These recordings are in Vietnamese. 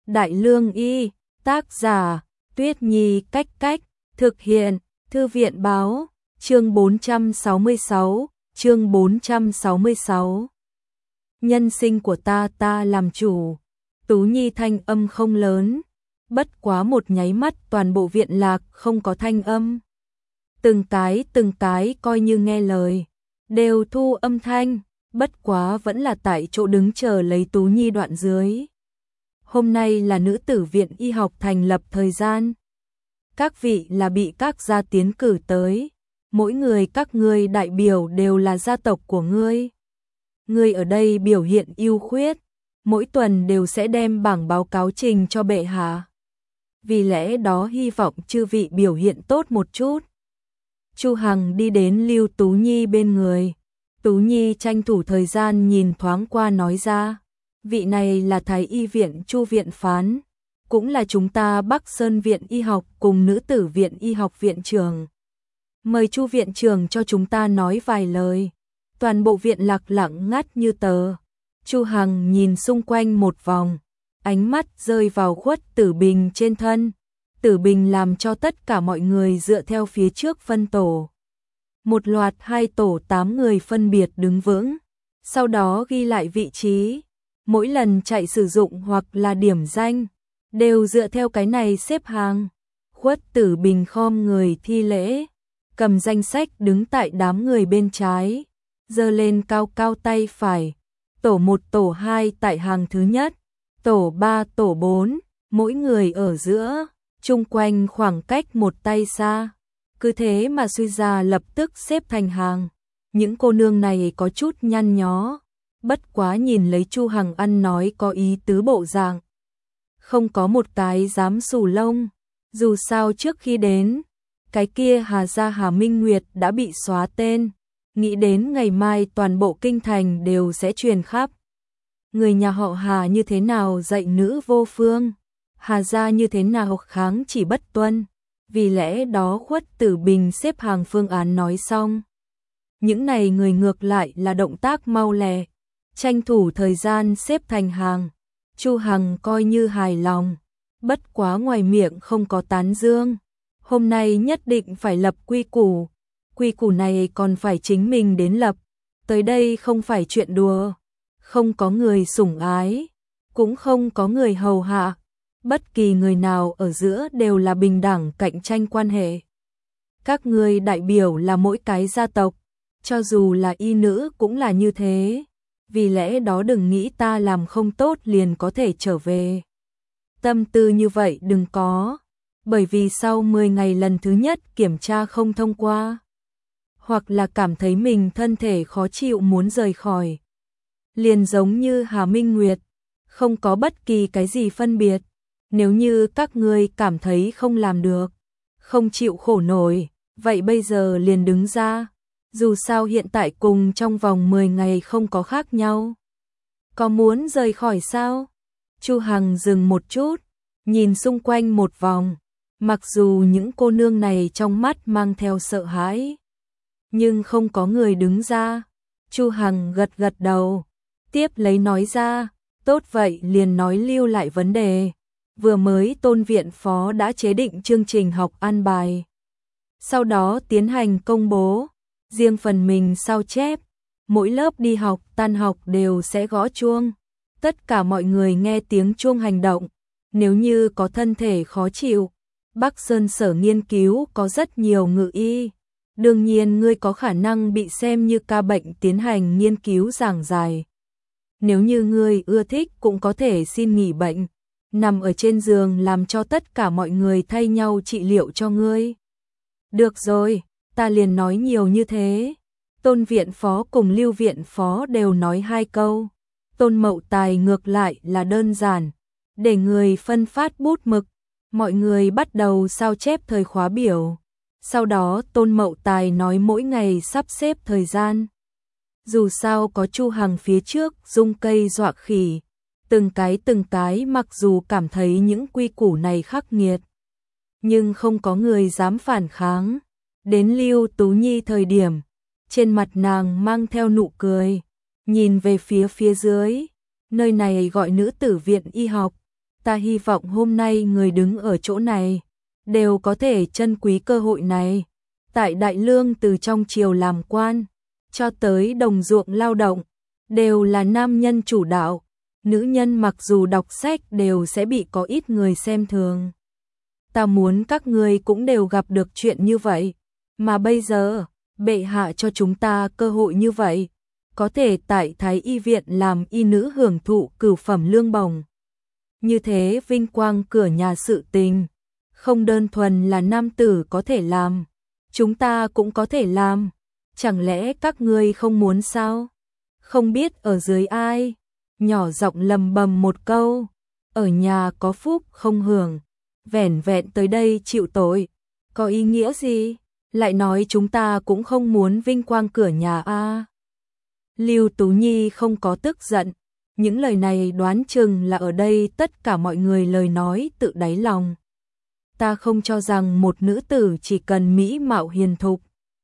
Đại Lương Y, tác giả, Tuyết Nhi Cách Cách, thực hiện, Thư viện Báo, chương 466, chương 466. Nhân sinh của ta làm chủ. Tú Nhi thanh âm không lớn, bất quá một nháy mắt toàn bộ viện lạc không có thanh âm. Từng cái coi như nghe lời, đều thu âm thanh, bất quá vẫn là tại chỗ đứng chờ lấy Tú Nhi đoạn dưới. Hôm nay là nữ tử viện y học thành lập thời gian. Các vị là bị các gia tiến cử tới, mỗi người các ngươi đại biểu đều là gia tộc của ngươi. Ngươi ở đây biểu hiện ưu khuyết, mỗi tuần đều sẽ đem bảng báo cáo trình cho bệ hạ. Vì lẽ đó hy vọng chư vị biểu hiện tốt một chút. Chu Hằng đi đến Lưu Tú Nhi bên người. Tú Nhi tranh thủ thời gian nhìn thoáng qua nói ra, vị này là Thái y viện Chu viện phán, cũng là chúng ta Bắc Sơn viện y học cùng nữ tử viện y học viện trưởng. Mời Chu viện trưởng cho chúng ta nói vài lời. Toàn bộ viện lạc lặng ngắt như tờ. Chu Hằng nhìn xung quanh một vòng, ánh mắt rơi vào Khuất Tử Bình trên thân. Tử Bình làm cho tất cả mọi người dựa theo phía trước phân tổ. Một loạt 2 tổ 8 người phân biệt đứng vững, sau đó ghi lại vị trí. Mỗi lần chạy sử dụng hoặc là điểm danh, đều dựa theo cái này xếp hàng. Khuất Tử Bình khom người thi lễ, cầm danh sách đứng tại đám người bên trái, giơ lên cao cao tay phải. Tổ 1 tổ 2 tại hàng thứ nhất, tổ 3 tổ 4, mỗi người ở giữa, chung quanh khoảng cách một tay xa. Cứ thế mà suy ra lập tức xếp thành hàng. Những cô nương này có chút nhăn nhó, bất quá nhìn lấy Chu Hằng ăn nói có ý tứ bộ dạng. Không có một cái dám xù lông, dù sao trước khi đến, cái kia Hà gia Hà Minh Nguyệt đã bị xóa tên, nghĩ đến ngày mai toàn bộ kinh thành đều sẽ truyền khắp. Người nhà họ Hà như thế nào dạy nữ vô phương, Hà gia như thế nào kháng chỉ bất tuân. Vì lẽ đó Khuất Tử Bình xếp hàng phương án nói xong. Những này người ngược lại là động tác mau lẹ, tranh thủ thời gian xếp thành hàng. Chu Hằng coi như hài lòng, bất quá ngoài miệng không có tán dương. Hôm nay nhất định phải lập quy củ này còn phải chính mình đến lập. Tới đây không phải chuyện đùa, không có người sủng ái, cũng không có người hầu hạ. Bất kỳ người nào ở giữa đều là bình đẳng cạnh tranh quan hệ. Các ngươi đại biểu là mỗi cái gia tộc, cho dù là y nữ cũng là như thế. Vì lẽ đó đừng nghĩ ta làm không tốt liền có thể trở về. Tâm tư như vậy đừng có, bởi vì sau 10 ngày lần thứ nhất kiểm tra không thông qua, hoặc là cảm thấy mình thân thể khó chịu muốn rời khỏi. Liền giống như Hà Minh Nguyệt, không có bất kỳ cái gì phân biệt. Nếu như các ngươi cảm thấy không làm được, không chịu khổ nổi, vậy bây giờ liền đứng ra. Dù sao hiện tại cùng trong vòng 10 ngày không có khác nhau. Có muốn rời khỏi sao? Chu Hằng dừng một chút, nhìn xung quanh một vòng. Mặc dù những cô nương này trong mắt mang theo sợ hãi, nhưng không có người đứng ra. Chu Hằng gật gật đầu, tiếp lấy nói ra, tốt vậy liền nói lưu lại vấn đề. Vừa mới Tôn viện phó đã chế định chương trình học an bài, sau đó tiến hành công bố. Riêng phần mình sao chép, mỗi lớp đi học tan học đều sẽ gõ chuông. Tất cả mọi người nghe tiếng chuông hành động. Nếu như có thân thể khó chịu, Bắc Sơn sở nghiên cứu có rất nhiều ngự y. Đương nhiên ngươi có khả năng bị xem như ca bệnh tiến hành nghiên cứu giảng giải. Nếu như ngươi ưa thích cũng có thể xin nghỉ bệnh, nằm ở trên giường làm cho tất cả mọi người thay nhau trị liệu cho ngươi. Được rồi, ta liền nói nhiều như thế. Tôn viện phó cùng Lưu viện phó đều nói 2 câu. Tôn Mậu Tài ngược lại là đơn giản, để người phân phát bút mực. Mọi người bắt đầu sao chép thời khóa biểu. Sau đó Tôn Mậu Tài nói mỗi ngày sắp xếp thời gian. Dù sao có Chu Hằng phía trước dung cây dọa khỉ. Từng cái mặc dù cảm thấy những quy củ này khắc nghiệt, nhưng không có người dám phản kháng. Đến Lưu Tú Nhi thời điểm, trên mặt nàng mang theo nụ cười, nhìn về phía dưới, nơi này gọi nữ tử viện y học, Ta hy vọng hôm nay người đứng ở chỗ này đều có thể trân quý cơ hội này. Tại Đại Lương từ trong triều làm quan cho tới đồng ruộng lao động đều là nam nhân chủ đạo, nữ nhân mặc dù đọc sách đều sẽ bị có ít người xem thường. Ta muốn các ngươi cũng đều gặp được chuyện như vậy, mà bây giờ bệ hạ cho chúng ta cơ hội như vậy, có thể tại Thái Y viện làm y nữ hưởng thụ cửu phẩm lương bổng. Như thế vinh quang cửa nhà sự tình, không đơn thuần là nam tử có thể làm, chúng ta cũng có thể làm, chẳng lẽ các ngươi không muốn sao? Không biết ở dưới ai, nhỏ giọng lầm bầm một câu, ở nhà có phúc không hưởng, vẻn vẹn tới đây chịu tội, có ý nghĩa gì? Lại nói chúng ta cũng không muốn vinh quang cửa nhà a. Lưu Tú Nhi không có tức giận, những lời này đoán chừng là ở đây tất cả mọi người lời nói tự đáy lòng. Ta không cho rằng một nữ tử chỉ cần mỹ mạo hiền thục,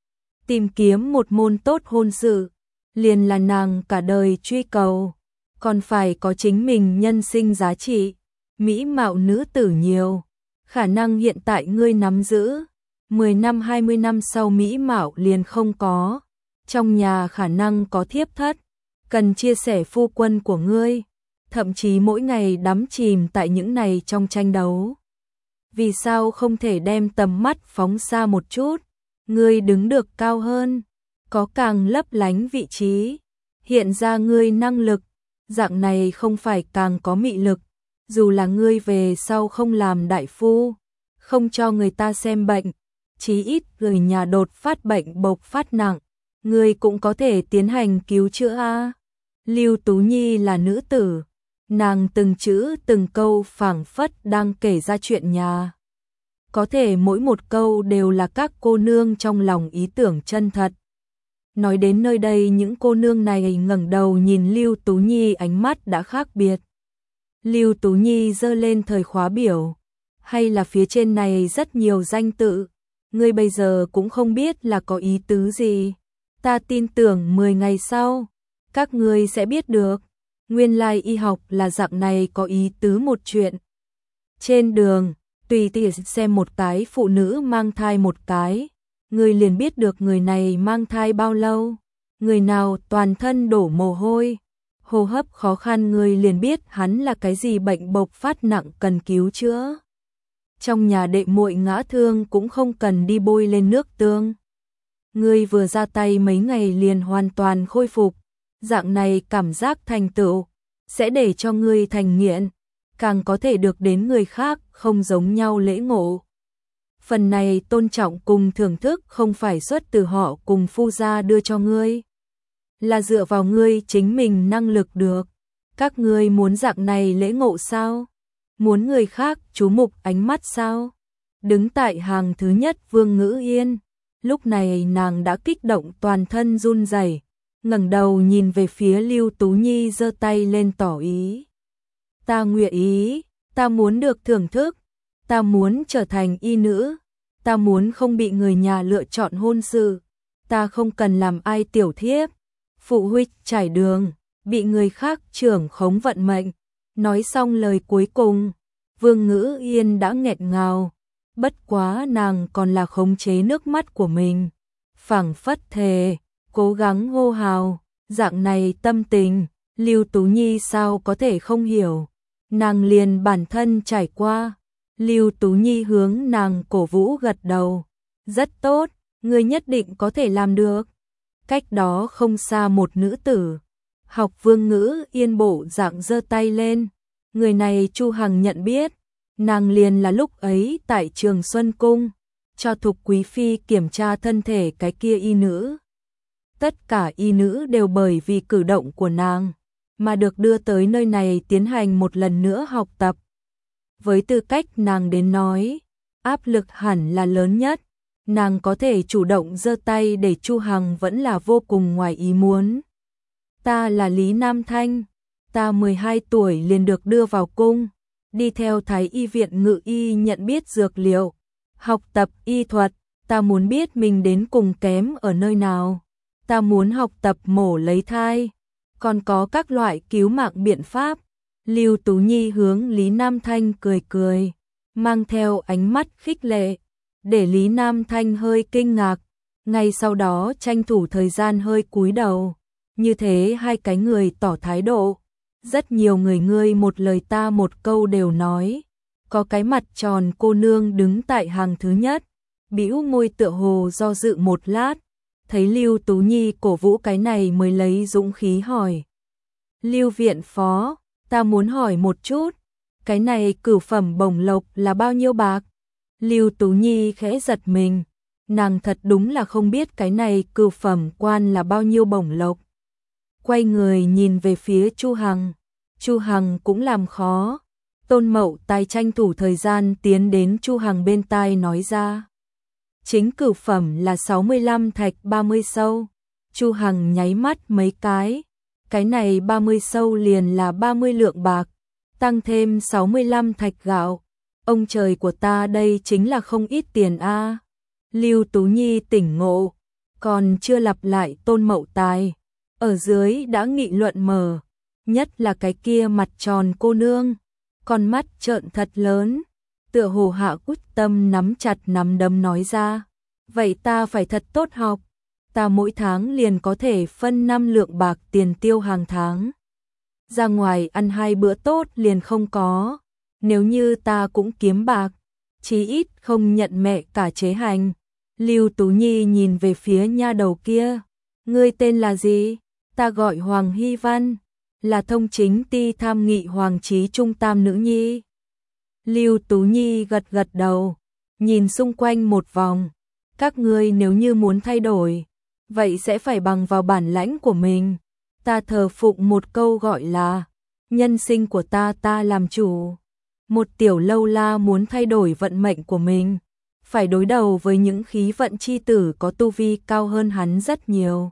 tìm kiếm một môn tốt hôn sự, liền là nàng cả đời truy cầu, còn phải có chính mình nhân sinh giá trị. Mỹ mạo nữ tử nhiều, khả năng hiện tại ngươi nắm giữ, 10 năm 20 năm sau mỹ mạo liền không có, trong nhà khả năng có thiếp thất, cần chia sẻ phu quân của ngươi, thậm chí mỗi ngày đắm chìm tại những này trong tranh đấu. Vì sao không thể đem tầm mắt phóng xa một chút, ngươi đứng được cao hơn, có càng lấp lánh vị trí, hiện ra ngươi năng lực, dạng này không phải càng có mị lực, dù là ngươi về sau không làm đại phu, không cho người ta xem bệnh, chí ít người nhà đột phát bệnh bộc phát nặng, ngươi cũng có thể tiến hành cứu chữa a. Lưu Tú Nhi là nữ tử, nàng từng chữ từng câu phảng phất đang kể ra chuyện nhà. Có thể mỗi một câu đều là các cô nương trong lòng ý tưởng chân thật. Nói đến nơi đây những cô nương này ngẩng đầu nhìn Lưu Tú Nhi ánh mắt đã khác biệt. Lưu Tú Nhi giơ lên thời khóa biểu, hay là phía trên này rất nhiều danh tự, ngươi bây giờ cũng không biết là có ý tứ gì. Ta tin tưởng 10 ngày sau, các ngươi sẽ biết được. Nguyên lai y học là dạng này có ý tứ một chuyện. Trên đường, tùy tiện xem một cái phụ nữ mang thai một cái, ngươi liền biết được người này mang thai bao lâu, người nào toàn thân đổ mồ hôi, hô hấp khó khăn ngươi liền biết hắn là cái gì bệnh bộc phát nặng cần cứu chữa. Trong nhà đệ muội ngã thương cũng không cần đi bôi lên nước tương. Ngươi vừa ra tay mấy ngày liền hoàn toàn khôi phục, dạng này cảm giác thành tựu sẽ để cho ngươi thành nghiện, càng có thể được đến người khác không giống nhau lễ ngộ. Phần này tôn trọng cùng thưởng thức không phải xuất từ họ cùng phu gia đưa cho ngươi, là dựa vào ngươi chính mình năng lực được. Các ngươi muốn dạng này lễ ngộ sao? Muốn người khác chú mục ánh mắt sao? Đứng tại hàng thứ nhất Vương Ngữ Yên, lúc này nàng đã kích động toàn thân run rẩy, ngẩng đầu nhìn về phía Lưu Tú Nhi giơ tay lên tỏ ý. Ta nguyện ý, ta muốn được thưởng thức, ta muốn trở thành y nữ, ta muốn không bị người nhà lựa chọn hôn sự, ta không cần làm ai tiểu thiếp, phụ huynh trải đường, bị người khác trưởng khống vận mệnh. Nói xong lời cuối cùng, Vương Ngữ Yên đã nghẹn ngào, bất quá nàng còn là khống chế nước mắt của mình, phảng phất thề, cố gắng hô hào, dạng này tâm tình, Lưu Tú Nhi sao có thể không hiểu, nàng liền bản thân trải qua. Lưu Tú Nhi hướng nàng cổ vũ gật đầu, rất tốt, ngươi nhất định có thể làm được. Cách đó không xa một nữ tử, học Vương Ngữ Yên bộ dạng giơ tay lên, người này Chu Hằng nhận biết, nàng liền là lúc ấy tại Trường Xuân Cung, cho Thục Quý Phi kiểm tra thân thể cái kia y nữ. Tất cả y nữ đều bởi vì cử động của nàng, mà được đưa tới nơi này tiến hành một lần nữa học tập. Với tư cách nàng đến nói, áp lực hẳn là lớn nhất, nàng có thể chủ động giơ tay để Chu Hằng vẫn là vô cùng ngoài ý muốn. Ta là Lý Nam Thanh, ta 12 tuổi liền được đưa vào cung, đi theo Thái Y viện ngự y nhận biết dược liệu, học tập y thuật, ta muốn biết mình đến cùng kém ở nơi nào, ta muốn học tập mổ lấy thai, còn có các loại cứu mạng biện pháp, Lưu Tú Nhi hướng Lý Nam Thanh cười cười, mang theo ánh mắt khích lệ, để Lý Nam Thanh hơi kinh ngạc, ngay sau đó tranh thủ thời gian hơi cúi đầu, như thế hai cái người tỏ thái độ. Rất nhiều người ngươi một lời ta một câu đều nói, có cái mặt tròn cô nương đứng tại hàng thứ nhất, bĩu môi tựa hồ do dự một lát, thấy Lưu Tú Nhi cổ vũ cái này mới lấy dũng khí hỏi. Lưu viện phó, ta muốn hỏi một chút, cái này cửu phẩm bổng lộc là bao nhiêu bạc? Lưu Tú Nhi khẽ giật mình, nàng thật đúng là không biết cái này cửu phẩm quan là bao nhiêu bổng lộc. Quay người nhìn về phía Chu Hằng, Chu Hằng cũng làm khó. Tôn Mậu Tài tranh thủ thời gian tiến đến Chu Hằng bên tai nói ra. Chính cửu phẩm là 65 thạch 30 sâu. Chu Hằng nháy mắt mấy cái này 30 sâu liền là 30 lượng bạc, tăng thêm 65 thạch gạo. Ông trời của ta đây chính là không ít tiền a. Lưu Tú Nhi tỉnh ngộ, còn chưa lặp lại Tôn Mậu Tài, ở dưới đã nghị luận mở, nhất là cái kia mặt tròn cô nương, con mắt trợn thật lớn, tựa hồ hạ quyết tâm nắm chặt nắm đấm nói ra, vậy ta phải thật tốt học, ta mỗi tháng liền có thể phân 5 lượng bạc tiền tiêu hàng tháng. Ra ngoài ăn 2 bữa tốt liền không có, nếu như ta cũng kiếm bạc, chí ít không nhận mẹ cả chế hành. Lưu Tú Nhi nhìn về phía nha đầu kia, ngươi tên là gì? Ta gọi Hoàng Hy Văn, là thông chính ty tham nghị Hoàng Chí Trung tam nữ nhi. Lưu Tú Nhi gật gật đầu, nhìn xung quanh một vòng, các ngươi nếu như muốn thay đổi, vậy sẽ phải bằng vào bản lãnh của mình. Ta thờ phụng một câu gọi là, nhân sinh của ta làm chủ. Một tiểu lâu la muốn thay đổi vận mệnh của mình, phải đối đầu với những khí vận chi tử có tu vi cao hơn hắn rất nhiều.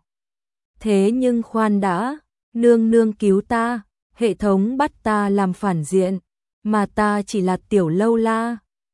Thế nhưng khoan đã, nương nương cứu ta, hệ thống bắt ta làm phản diện, mà ta chỉ là tiểu lâu la,